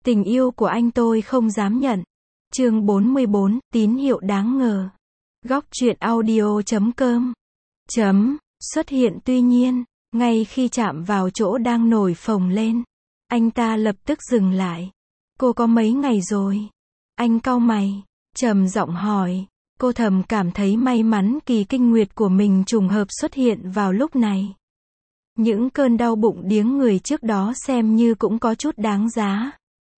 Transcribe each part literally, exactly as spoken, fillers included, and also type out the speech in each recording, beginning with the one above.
Tình yêu của anh tôi không dám nhận. Chương bốn mươi bốn, tín hiệu đáng ngờ. Góc truyện audio chấm com. Chấm, xuất hiện tuy nhiên, ngay khi chạm vào chỗ đang nổi phồng lên, anh ta lập tức dừng lại. Cô có mấy ngày rồi? Anh cau mày, trầm giọng hỏi. Cô thầm cảm thấy may mắn kỳ kinh nguyệt của mình trùng hợp xuất hiện vào lúc này. Những cơn đau bụng điếng người trước đó xem như cũng có chút đáng giá.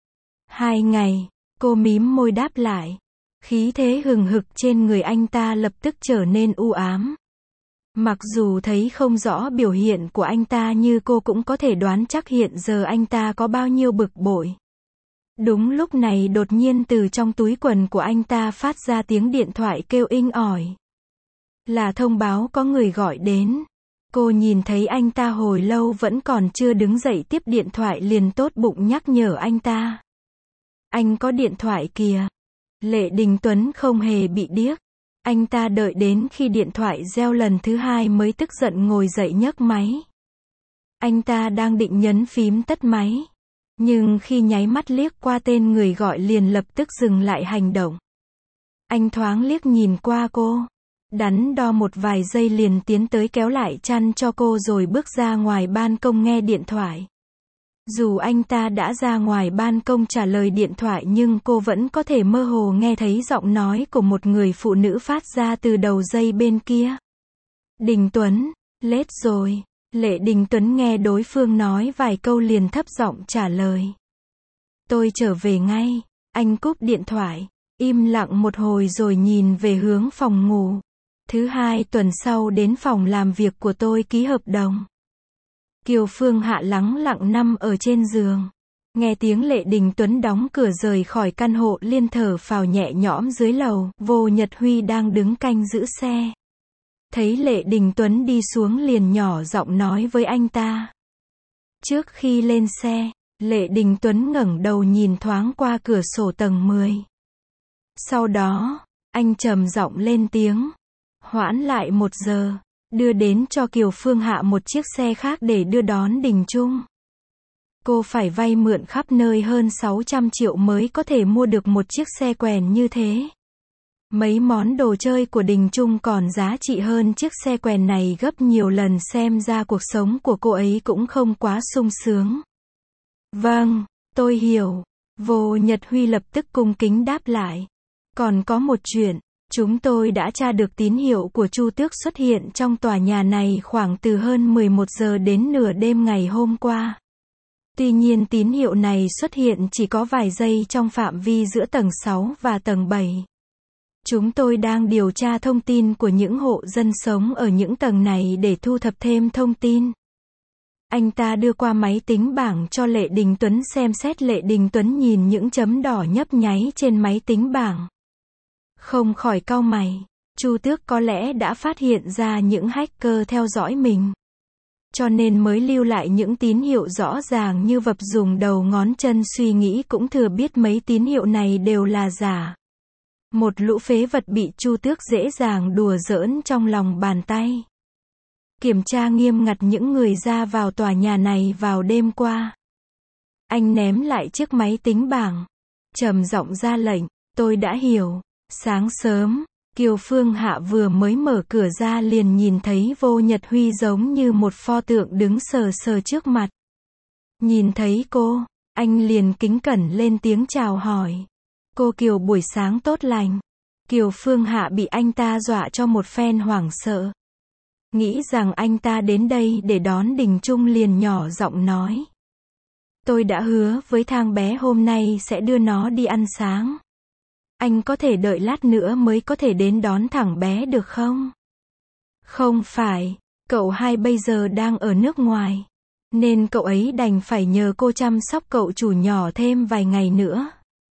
Hai ngày, cô mím môi đáp lại. Khí thế hừng hực trên người anh ta lập tức trở nên u ám. Mặc dù thấy không rõ biểu hiện của anh ta nhưng cô cũng có thể đoán chắc hiện giờ anh ta có bao nhiêu bực bội. Đúng lúc này đột nhiên từ trong túi quần của anh ta phát ra tiếng điện thoại kêu inh ỏi. Là thông báo có người gọi đến. Cô nhìn thấy anh ta hồi lâu vẫn còn chưa đứng dậy tiếp điện thoại liền tốt bụng nhắc nhở anh ta. Anh có điện thoại kìa. Lệ Đình Tuấn không hề bị điếc. Anh ta đợi đến khi điện thoại reo lần thứ hai mới tức giận ngồi dậy nhấc máy. Anh ta đang định nhấn phím tắt máy. Nhưng khi nháy mắt liếc qua tên người gọi liền lập tức dừng lại hành động. Anh thoáng liếc nhìn qua cô. Đắn đo một vài giây liền tiến tới kéo lại chăn cho cô rồi bước ra ngoài ban công nghe điện thoại. Dù anh ta đã ra ngoài ban công trả lời điện thoại nhưng cô vẫn có thể mơ hồ nghe thấy giọng nói của một người phụ nữ phát ra từ đầu dây bên kia. Đình Tuấn, lết rồi. Lệ Đình Tuấn nghe đối phương nói vài câu liền thấp giọng trả lời. Tôi trở về ngay. Anh cúp điện thoại, im lặng một hồi rồi nhìn về hướng phòng ngủ. Thứ hai tuần sau đến phòng làm việc của tôi ký hợp đồng. Kiều Phương Hạ lắng lặng nằm ở trên giường. Nghe tiếng Lệ Đình Tuấn đóng cửa rời khỏi căn hộ liên thở phào nhẹ nhõm dưới lầu. Vô Nhật Huy đang đứng canh giữ xe. Thấy Lệ Đình Tuấn đi xuống liền nhỏ giọng nói với anh ta. Trước khi lên xe, Lệ Đình Tuấn ngẩng đầu nhìn thoáng qua cửa sổ tầng mười. Sau đó, anh trầm giọng lên tiếng. Hoãn lại một giờ, đưa đến cho Kiều Phương Hạ một chiếc xe khác để đưa đón Đình Trung. Cô phải vay mượn khắp nơi hơn sáu trăm triệu mới có thể mua được một chiếc xe quèn như thế. Mấy món đồ chơi của Đình Trung còn giá trị hơn chiếc xe quèn này gấp nhiều lần, xem ra cuộc sống của cô ấy cũng không quá sung sướng. Vâng, tôi hiểu. Vô Nhật Huy lập tức cung kính đáp lại. Còn có một chuyện, chúng tôi đã tra được tín hiệu của Chu Tước xuất hiện trong tòa nhà này khoảng từ hơn mười một giờ đến nửa đêm ngày hôm qua. Tuy nhiên tín hiệu này xuất hiện chỉ có vài giây trong phạm vi giữa tầng sáu và tầng bảy. Chúng tôi đang điều tra thông tin của những hộ dân sống ở những tầng này để thu thập thêm thông tin. Anh ta đưa qua máy tính bảng cho Lệ Đình Tuấn xem xét. Lệ Đình Tuấn nhìn những chấm đỏ nhấp nháy trên máy tính bảng. Không khỏi cau mày. Chu Tước có lẽ đã phát hiện ra những hacker theo dõi mình. Cho nên mới lưu lại những tín hiệu rõ ràng như vập, dùng đầu ngón chân suy nghĩ cũng thừa biết mấy tín hiệu này đều là giả. Một lũ phế vật bị Chu Tước dễ dàng đùa giỡn trong lòng bàn tay. Kiểm tra nghiêm ngặt những người ra vào tòa nhà này vào đêm qua. Anh ném lại chiếc máy tính bảng. Trầm giọng ra lệnh. Tôi đã hiểu. Sáng sớm, Kiều Phương Hạ vừa mới mở cửa ra liền nhìn thấy Vô Nhật Huy giống như một pho tượng đứng sờ sờ trước mặt. Nhìn thấy cô, anh liền kính cẩn lên tiếng chào hỏi. Cô Kiều buổi sáng tốt lành. Kiều Phương Hạ bị anh ta dọa cho một phen hoảng sợ. Nghĩ rằng anh ta đến đây để đón Đình Trung liền nhỏ giọng nói. Tôi đã hứa với thang bé hôm nay sẽ đưa nó đi ăn sáng. Anh có thể đợi lát nữa mới có thể đến đón thằng bé được không? Không phải, cậu hai bây giờ đang ở nước ngoài. Nên cậu ấy đành phải nhờ cô chăm sóc cậu chủ nhỏ thêm vài ngày nữa.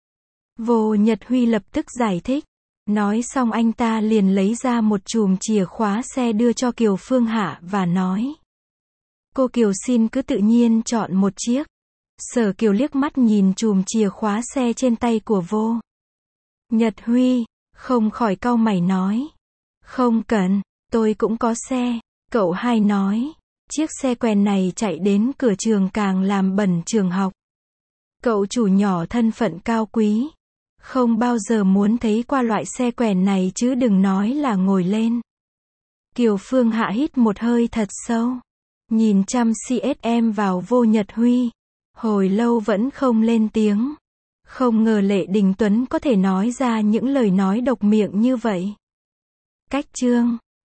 Vô Nhật Huy lập tức giải thích. Nói xong anh ta liền lấy ra một chùm chìa khóa xe đưa cho Kiều Phương Hạ và nói. Cô Kiều xin cứ tự nhiên chọn một chiếc. Sở Kiều liếc mắt nhìn chùm chìa khóa xe trên tay của Vô Nhật Huy, không khỏi cau mày nói. Không cần, tôi cũng có xe. Cậu hai nói. Chiếc xe quèn này chạy đến cửa trường càng làm bẩn trường học. Cậu chủ nhỏ thân phận cao quý. Không bao giờ muốn thấy qua loại xe quèn này chứ đừng nói là ngồi lên. Kiều Phương Hạ hít một hơi thật sâu. Nhìn chăm xê ét em vào Vô Nhật Huy. Hồi lâu vẫn không lên tiếng. Không ngờ Lệ Đình Tuấn có thể nói ra những lời nói độc miệng như vậy. Cách chương